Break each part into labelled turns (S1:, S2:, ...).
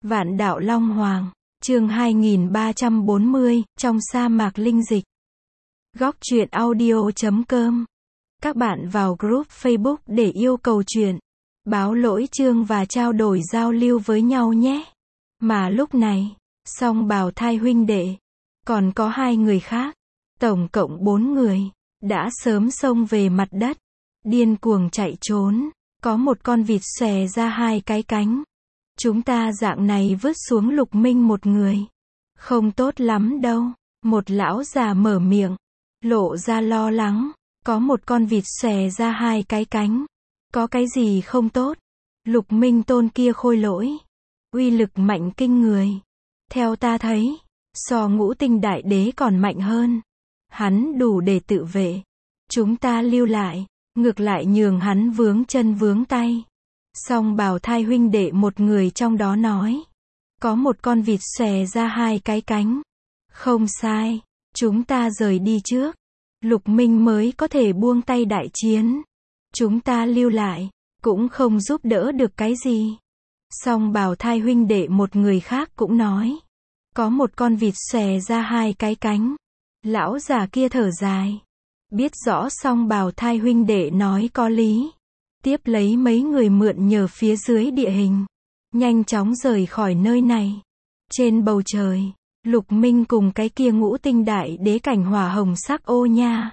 S1: Vạn đạo Long Hoàng, chương 2340, trong sa mạc linh dịch. Góc truyện audio.com. Các bạn vào group Facebook để yêu cầu truyện, báo lỗi chương và trao đổi giao lưu với nhau nhé. Mà lúc này, Song Bào Thai huynh đệ, còn có 2 người khác, tổng cộng 4 người, đã sớm xông về mặt đất, điên cuồng chạy trốn. Có một con vịt xòe ra 2 cái cánh. Chúng ta dạng này vứt xuống Lục Minh một người. Không tốt lắm đâu. Một lão già mở miệng, lộ ra lo lắng. Có một con vịt xòe ra 2 cái cánh. Có cái gì không tốt? Lục Minh tôn kia khôi lỗi, uy lực mạnh kinh người. Theo ta thấy, so Ngũ Tinh Đại Đế còn mạnh hơn. Hắn đủ để tự vệ. Chúng ta lưu lại, ngược lại nhường hắn vướng chân vướng tay. Song Bào Thai huynh đệ một người trong đó nói. Có một con vịt xòe ra 2 cái cánh. Không sai, chúng ta rời đi trước. Lục Minh mới có thể buông tay đại chiến. Chúng ta lưu lại, cũng không giúp đỡ được cái gì. Song Bào Thai huynh đệ một người khác cũng nói. Có một con vịt xòe ra 2 cái cánh. Lão già kia thở dài. Biết rõ Song Bào Thai huynh đệ nói có lý. Tiếp lấy mấy người mượn nhờ phía dưới địa hình. Nhanh chóng rời khỏi nơi này. Trên bầu trời, Lục Minh cùng cái kia Ngũ Tinh Đại Đế cảnh hỏa hồng sắc ô nha.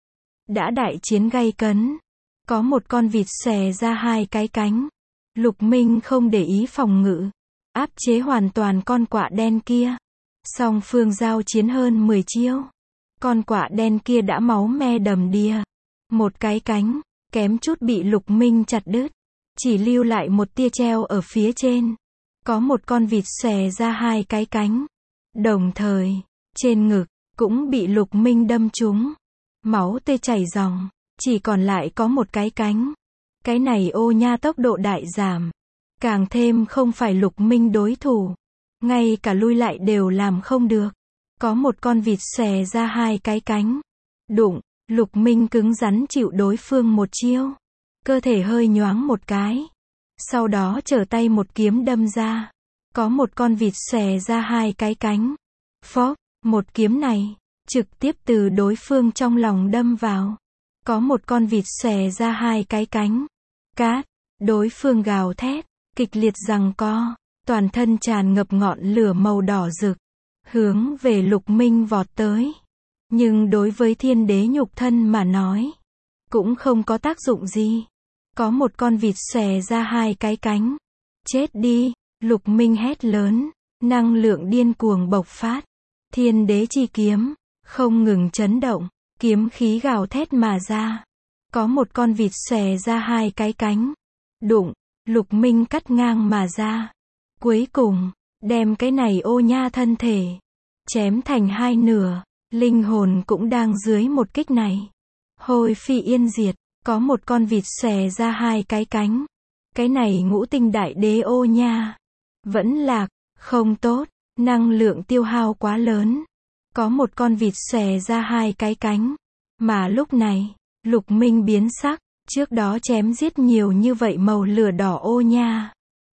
S1: Đã đại chiến gay cấn. Có một con vịt xòe ra 2 cái cánh. Lục Minh không để ý phòng ngự. Áp chế hoàn toàn con quạ đen kia. Song phương giao chiến hơn 10 chiêu. Con quạ đen kia đã máu me đầm đìa. Một cái cánh, kém chút bị Lục Minh chặt đứt. Chỉ lưu lại một tia treo ở phía trên. Có một con vịt xòe ra 2 cái cánh. Đồng thời, trên ngực, cũng bị Lục Minh đâm trúng. Máu tươi chảy ròng, chỉ còn lại có một cái cánh. Cái này ô nha tốc độ đại giảm. Càng thêm không phải Lục Minh đối thủ. Ngay cả lui lại đều làm không được. Có một con vịt xòe ra 2 cái cánh. Đụng, Lục Minh cứng rắn chịu đối phương một chiêu. Cơ thể hơi nhoáng một cái. Sau đó trở tay một kiếm đâm ra. Có một con vịt xòe ra 2 cái cánh. Phốc, một kiếm này, trực tiếp từ đối phương trong lòng đâm vào. Có một con vịt xòe ra 2 cái cánh. Cát, đối phương gào thét, kịch liệt giằng co, toàn thân tràn ngập ngọn lửa màu đỏ rực. Hướng về Lục Minh vọt tới. Nhưng đối với thiên đế nhục thân mà nói, cũng không có tác dụng gì. Có một con vịt xòe ra 2 cái cánh. Chết đi, Lục Minh hét lớn, năng lượng điên cuồng bộc phát. Thiên đế chi kiếm, không ngừng chấn động, kiếm khí gào thét mà ra. Có một con vịt xòe ra 2 cái cánh. Đụng, Lục Minh cắt ngang mà ra. Cuối cùng, đem cái này ô nha thân thể chém thành 2 nửa. Linh hồn cũng đang dưới một kích này. Hôi phi yên diệt. Có một con vịt xòe ra 2 cái cánh. Cái này Ngũ Tinh Đại Đế ô nha. Vẫn lạc, không tốt, năng lượng tiêu hao quá lớn. Có một con vịt xòe ra 2 cái cánh. Mà lúc này, Lục Minh biến sắc. Trước đó chém giết nhiều như vậy màu lửa đỏ ô nha.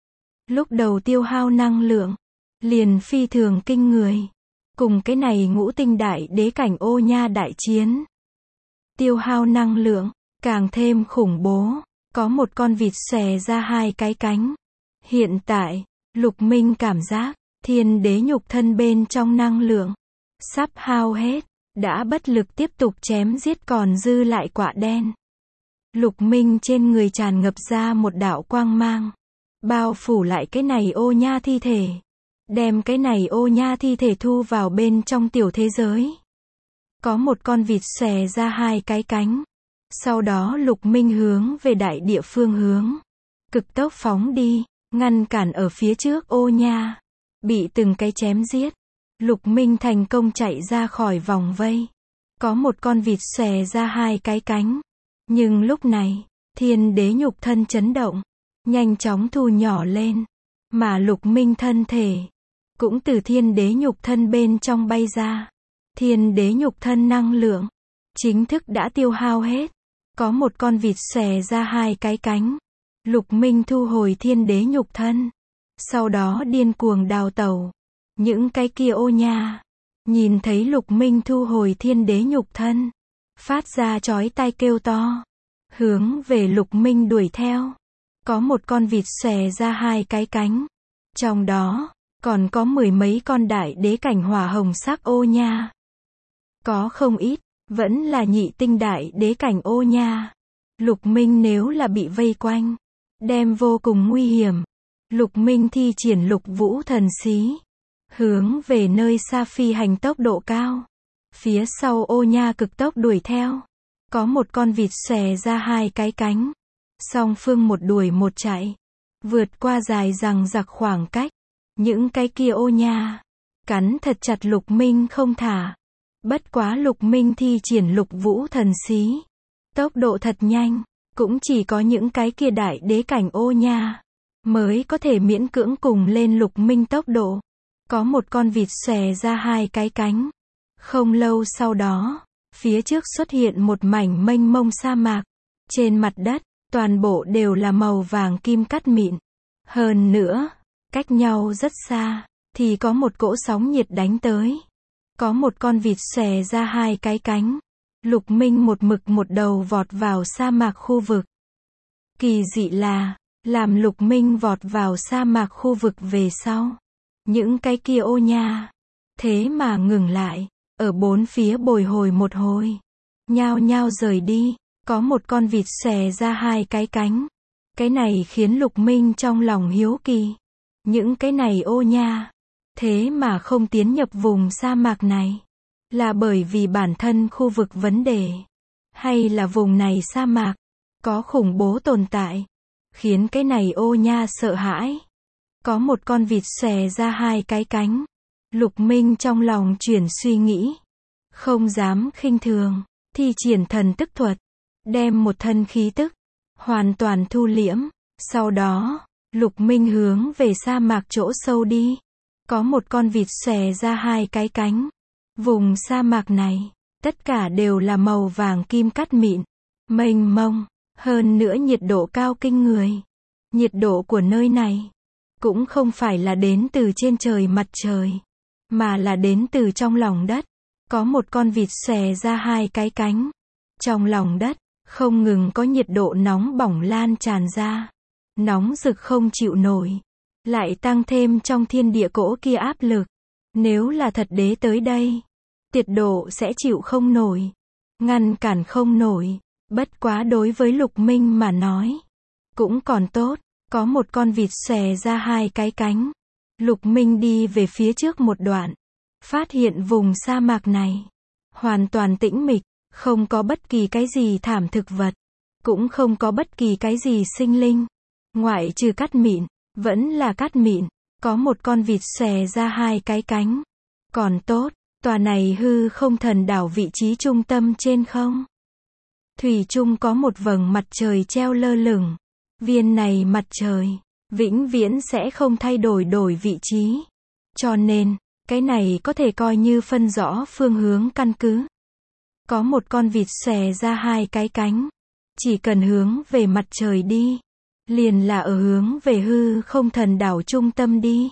S1: Lúc đầu tiêu hao năng lượng, liền phi thường kinh người. Cùng cái này Ngũ Tinh Đại Đế cảnh ô nha đại chiến. Tiêu hao năng lượng, càng thêm khủng bố. Có một con vịt xòe ra 2 cái cánh. Hiện tại, Lục Minh cảm giác, thiên đế nhục thân bên trong năng lượng sắp hao hết, đã bất lực tiếp tục chém giết còn dư lại quạ đen. Lục Minh trên người tràn ngập ra một đạo quang mang, bao phủ lại cái này ô nha thi thể. Đem cái này ô nha thi thể thu vào bên trong tiểu thế giới. Có một con vịt xòe ra 2 cái cánh. Sau đó Lục Minh hướng về đại địa phương hướng. Cực tốc phóng đi, ngăn cản ở phía trước ô nha. Bị từng cái chém giết. Lục Minh thành công chạy ra khỏi vòng vây. Có một con vịt xòe ra 2 cái cánh. Nhưng lúc này, thiên đế nhục thân chấn động. Nhanh chóng thu nhỏ lên. Mà Lục Minh thân thể cũng từ thiên đế nhục thân bên trong bay ra. Thiên đế nhục thân năng lượng chính thức đã tiêu hao hết. Có một con vịt xòe ra 2 cái cánh. Lục Minh thu hồi thiên đế nhục thân. sau đó điên cuồng đào tẩu. Những cái kia ô nha, nhìn thấy Lục Minh thu hồi thiên đế nhục thân, phát ra chói tai kêu to, hướng về Lục Minh đuổi theo. Có một con vịt xòe ra hai cái cánh, trong đó còn có mười mấy con đại đế cảnh hỏa hồng sắc ô nha. Có không ít, vẫn là nhị tinh đại đế cảnh ô nha. Lục Minh nếu là bị vây quanh, đem vô cùng nguy hiểm. Lục Minh thi triển Lục Vũ thần xí, hướng về nơi xa phi hành tốc độ cao. Phía sau ô nha cực tốc đuổi theo. Có một con vịt xòe ra hai cái cánh. Song phương một đuổi một chạy, vượt qua dài dằng dặc khoảng cách. Những cái kia ô nha cắn thật chặt Lục Minh không thả. Bất quá Lục Minh thi triển Lục Vũ thần xí, tốc độ thật nhanh, cũng chỉ có những cái kia đại đế cảnh ô nha mới có thể miễn cưỡng cùng lên Lục Minh tốc độ. Có một con vịt xòe ra hai cái cánh. Không lâu sau đó, phía trước xuất hiện một mảnh mênh mông sa mạc. Trên mặt đất, toàn bộ đều là màu vàng kim cát mịn. Hơn nữa, cách nhau rất xa, thì có một cỗ sóng nhiệt đánh tới. Có một con vịt xòe ra hai cái cánh. Lục Minh một mực một đầu vọt vào sa mạc khu vực. Kỳ dị là, làm Lục Minh vọt vào sa mạc khu vực về sau, những cái kia ô nha thế mà ngừng lại, ở bốn phía bồi hồi một hồi, nhao nhao rời đi. Có một con vịt xòe ra hai cái cánh. Cái này khiến Lục Minh trong lòng hiếu kỳ. Những cái này ô nha thế mà không tiến nhập vùng sa mạc này, là bởi vì bản thân khu vực vấn đề, hay là vùng này sa mạc có khủng bố tồn tại, khiến cái này ô nha sợ hãi. Có một con vịt xòe ra hai cái cánh. Lục Minh trong lòng chuyển suy nghĩ, không dám khinh thường, thi triển thần tức thuật, đem một thân khí tức hoàn toàn thu liễm. Sau đó, Lục Minh hướng về sa mạc chỗ sâu đi. Có một con vịt xòe ra hai cái cánh. Vùng sa mạc này, tất cả đều là màu vàng kim cát mịn, mênh mông, hơn nữa nhiệt độ cao kinh người. Nhiệt độ của nơi này cũng không phải là đến từ trên trời mặt trời, mà là đến từ trong lòng đất. Có một con vịt xòe ra hai cái cánh. Trong lòng đất, không ngừng có nhiệt độ nóng bỏng lan tràn ra. Nóng rực không chịu nổi. Lại tăng thêm trong thiên địa cỗ kia áp lực. Nếu là thật đế tới đây, tiệt độ sẽ chịu không nổi, ngăn cản không nổi. Bất quá đối với Lục Minh mà nói, cũng còn tốt. Có một con vịt xòe ra hai cái cánh. Lục Minh đi về phía trước một đoạn, phát hiện vùng sa mạc này hoàn toàn tĩnh mịch, không có bất kỳ cái gì thảm thực vật, cũng không có bất kỳ cái gì sinh linh, ngoại trừ cát mịn, vẫn là cát mịn. Có một con vịt xòe ra hai cái cánh. Còn tốt, tòa này hư không thần đảo vị trí trung tâm trên không thủy chung có một vầng mặt trời treo lơ lửng. Viên này mặt trời vĩnh viễn sẽ không thay đổi vị trí, cho nên cái này có thể coi như phân rõ phương hướng căn cứ. Có một con vịt xòe ra hai cái cánh. Chỉ cần hướng về mặt trời đi, liền là ở hướng về hư không thần đảo trung tâm đi.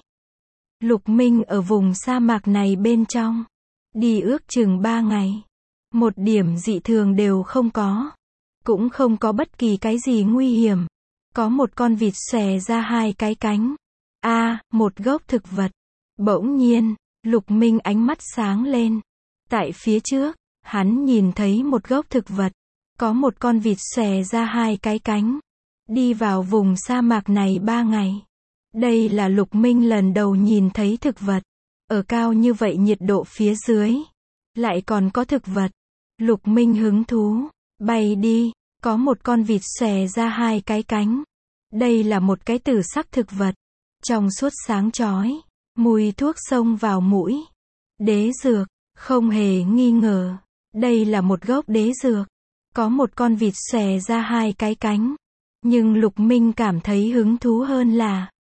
S1: Lục Minh ở vùng sa mạc này bên trong, đi ước chừng 3 ngày. Một điểm dị thường đều không có. Cũng không có bất kỳ cái gì nguy hiểm. Có một con vịt xòe ra hai cái cánh. Một gốc thực vật. Bỗng nhiên, Lục Minh ánh mắt sáng lên. Tại phía trước, hắn nhìn thấy một gốc thực vật. Có một con vịt xòe ra hai cái cánh. Đi vào vùng sa mạc này 3 ngày. Đây là Lục Minh lần đầu nhìn thấy thực vật. Ở cao như vậy nhiệt độ phía dưới, lại còn có thực vật. Lục Minh hứng thú, bay đi. Có một con vịt xòe ra hai cái cánh. Đây là một cái tử sắc thực vật. Trong suốt sáng chói, mùi thuốc xông vào mũi. Đế dược, không hề nghi ngờ. Đây là một gốc đế dược. Có một con vịt xòe ra hai cái cánh. Nhưng Lục Minh cảm thấy hứng thú hơn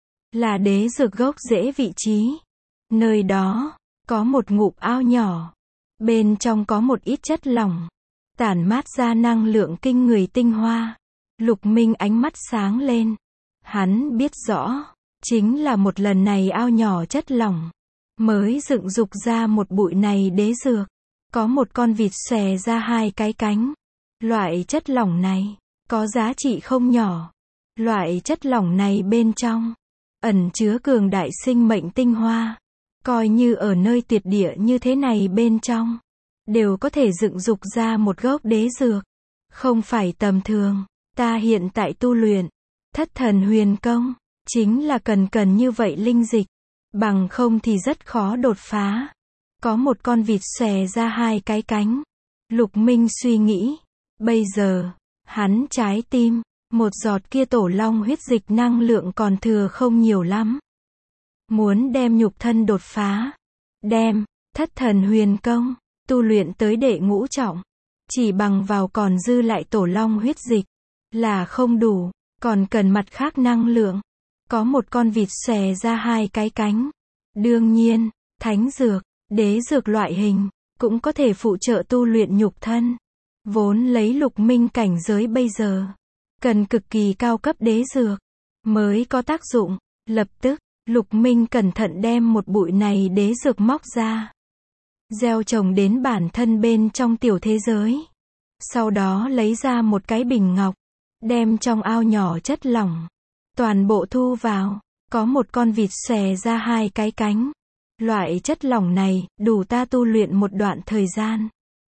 S1: là đế dược gốc rễ vị trí. Nơi đó, có một ngụm ao nhỏ. Bên trong có một ít chất lỏng, tản mát ra năng lượng kinh người tinh hoa. Lục Minh ánh mắt sáng lên. Hắn biết rõ, Chính là một lần này ao nhỏ chất lỏng, mới dựng dục ra một bụi này đế dược. Có một con vịt xòe ra hai cái cánh. Loại chất lỏng này, có giá trị không nhỏ. Loại chất lỏng này bên trong, ẩn chứa cường đại sinh mệnh tinh hoa. Coi như ở nơi tuyệt địa như thế này bên trong, đều có thể dựng dục ra một gốc đế dược. Không phải tầm thường. Ta hiện tại tu luyện Thất Thần Huyền Công, chính là cần như vậy linh dịch. Bằng không thì rất khó đột phá. Có một con vịt xòe ra hai cái cánh. Lục Minh suy nghĩ. Bây giờ, hắn trái tim, một giọt kia tổ long huyết dịch năng lượng còn thừa không nhiều lắm. Muốn đem nhục thân đột phá. Đem Thất Thần Huyền Công tu luyện tới đệ ngũ trọng. Chỉ bằng vào còn dư lại tổ long huyết dịch là không đủ, còn cần mặt khác năng lượng. Có một con vịt xòe ra hai cái cánh. Đương nhiên, thánh dược, đế dược loại hình, cũng có thể phụ trợ tu luyện nhục thân. Vốn lấy Lục Minh cảnh giới bây giờ, cần cực kỳ cao cấp đế dược, mới có tác dụng. Lập tức, Lục Minh cẩn thận đem một bụi này đế dược móc ra. Gieo trồng đến bản thân bên trong tiểu thế giới. Sau đó lấy ra một cái bình ngọc, đem trong ao nhỏ chất lỏng, toàn bộ thu vào. Có một con vịt xòe ra hai cái cánh. Loại chất lỏng này, đủ ta tu luyện một đoạn thời gian.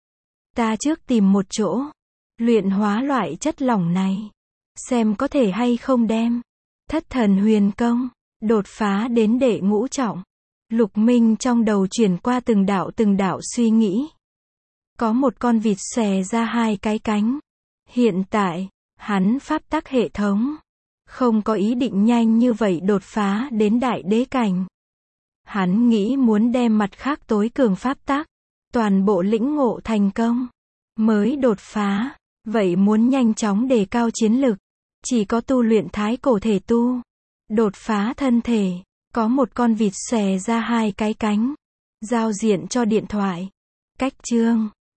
S1: Ta trước tìm một chỗ, luyện hóa loại chất lỏng này. Xem có thể hay không đem Thất Thần Huyền Công đột phá đến đệ ngũ trọng. Lục Minh trong đầu chuyển qua từng đạo suy nghĩ. Có một con vịt xòe ra hai cái cánh. Hiện tại, hắn pháp tắc hệ thống, không có ý định nhanh như vậy đột phá đến đại đế cảnh. Hắn nghĩ muốn đem mặt khác tối cường pháp tắc, toàn bộ lĩnh ngộ thành công, mới đột phá. Vậy muốn nhanh chóng đề cao chiến lực, chỉ có tu luyện thái cổ thể tu. Đột phá thân thể, có một con vịt xòe ra hai cái cánh. Giao diện cho điện thoại. Cách chương